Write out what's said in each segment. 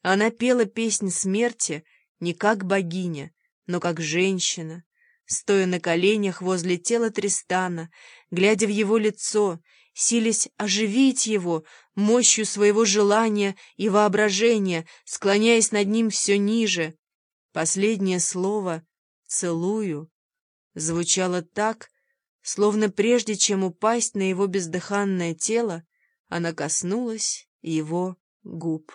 Она пела песнь смерти не как богиня, но как женщина, стоя на коленях возле тела Тристана, глядя в его лицо, силясь оживить его мощью своего желания и воображения, склоняясь над ним все ниже. Последнее слово «целую» звучало так, словно прежде чем упасть на его бездыханное тело, она коснулась его губ.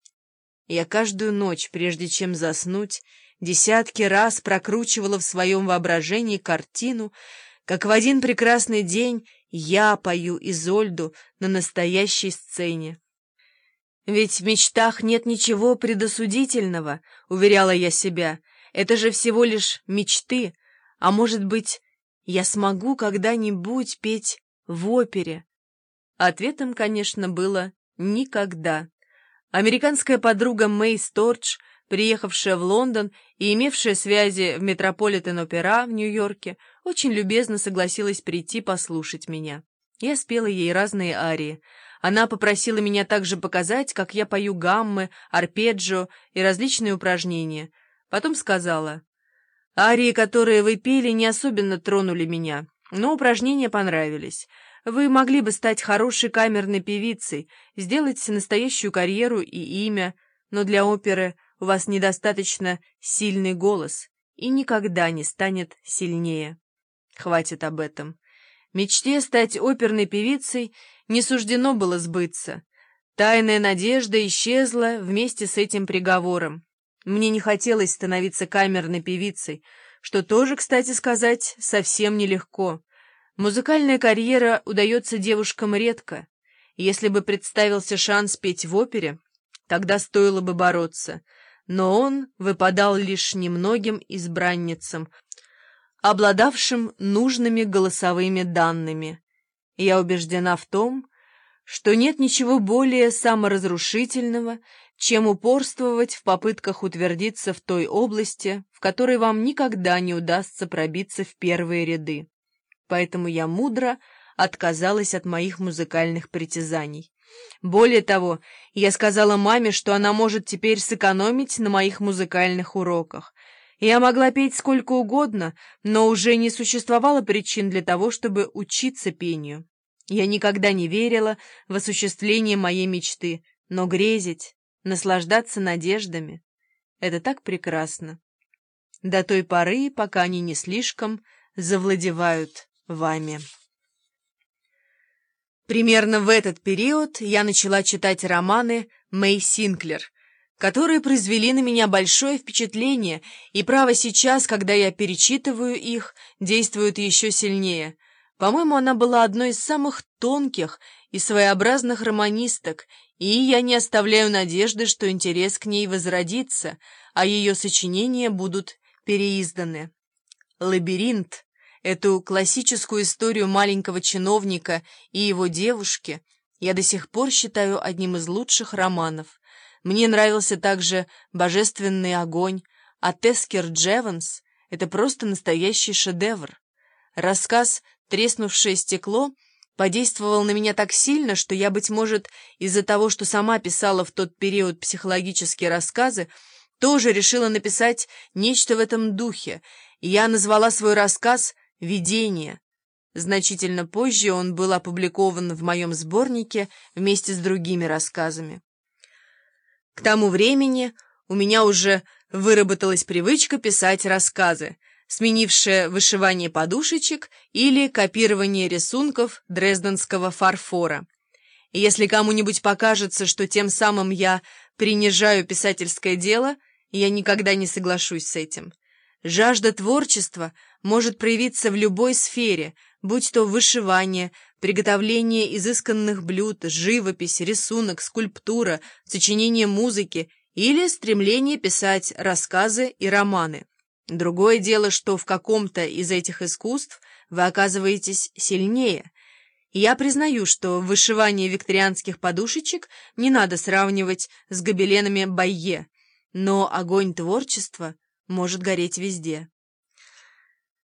Я каждую ночь, прежде чем заснуть, десятки раз прокручивала в своем воображении картину, как в один прекрасный день я пою Изольду на настоящей сцене. «Ведь в мечтах нет ничего предосудительного», — уверяла я себя, — «это же всего лишь мечты, а может быть, я смогу когда-нибудь петь в опере?» Ответом, конечно, было «никогда». Американская подруга Мэй Стордж, приехавшая в Лондон и имевшая связи в Метрополитен-опера в Нью-Йорке, очень любезно согласилась прийти послушать меня. Я спела ей разные арии. Она попросила меня также показать, как я пою гаммы, арпеджио и различные упражнения. Потом сказала: «Арии, которые вы пели, не особенно тронули меня, но упражнения понравились. Вы могли бы стать хорошей камерной певицей, сделать настоящую карьеру и имя, но для оперы у вас недостаточно сильный голос и никогда не станет сильнее. Хватит об этом. Мечте стать оперной певицей не суждено было сбыться. Тайная надежда исчезла вместе с этим приговором. Мне не хотелось становиться камерной певицей, что тоже, кстати сказать, совсем нелегко. Музыкальная карьера удается девушкам редко. Если бы представился шанс петь в опере, тогда стоило бы бороться. Но он выпадал лишь немногим избранницам, обладавшим нужными голосовыми данными. Я убеждена в том, что нет ничего более саморазрушительного, чем упорствовать в попытках утвердиться в той области, в которой вам никогда не удастся пробиться в первые ряды. Поэтому я мудро отказалась от моих музыкальных притязаний. Более того, я сказала маме, что она может теперь сэкономить на моих музыкальных уроках. Я могла петь сколько угодно, но уже не существовало причин для того, чтобы учиться пению. Я никогда не верила в осуществление моей мечты, но грезить, наслаждаться надеждами — это так прекрасно. До той поры, пока они не слишком завладевают вами. Примерно в этот период я начала читать романы Мэй Синклер, которые произвели на меня большое впечатление, и право сейчас, когда я перечитываю их, действуют еще сильнее. По-моему, она была одной из самых тонких и своеобразных романисток, и я не оставляю надежды, что интерес к ней возродится, а ее сочинения будут переизданы. «Лабиринт», эту классическую историю маленького чиновника и его девушки, я до сих пор считаю одним из лучших романов. Мне нравился также «Божественный огонь», а Тескер Джеванс — это просто настоящий шедевр. Рассказ «Треснувшее стекло» подействовал на меня так сильно, что я, быть может, из-за того, что сама писала в тот период психологические рассказы, тоже решила написать нечто в этом духе, и я назвала свой рассказ «Видение». Значительно позже он был опубликован в моем сборнике вместе с другими рассказами. К тому времени у меня уже выработалась привычка писать рассказы, сменившая вышивание подушечек или копирование рисунков дрезденского фарфора. И если кому-нибудь покажется, что тем самым я принижаю писательское дело, я никогда не соглашусь с этим. Жажда творчества может проявиться в любой сфере, будь то вышивание, приготовление изысканных блюд, живопись, рисунок, скульптура, сочинение музыки или стремление писать рассказы и романы. Другое дело, что в каком-то из этих искусств вы оказываетесь сильнее. Я признаю, что вышивание викторианских подушечек не надо сравнивать с гобеленами Байе, но огонь творчества может гореть везде.